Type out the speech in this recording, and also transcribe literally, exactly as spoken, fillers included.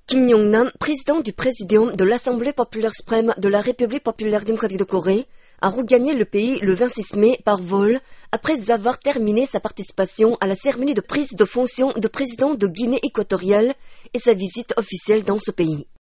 Kim Yong-nam, président du Présidium de l'Assemblée populaire suprême de la République populaire démocratique de Corée, a regagné le pays le vingt-six mai par vol après avoir terminé sa participation à la cérémonie de prise de fonction de président de Guinée équatoriale et sa visite officielle dans ce pays.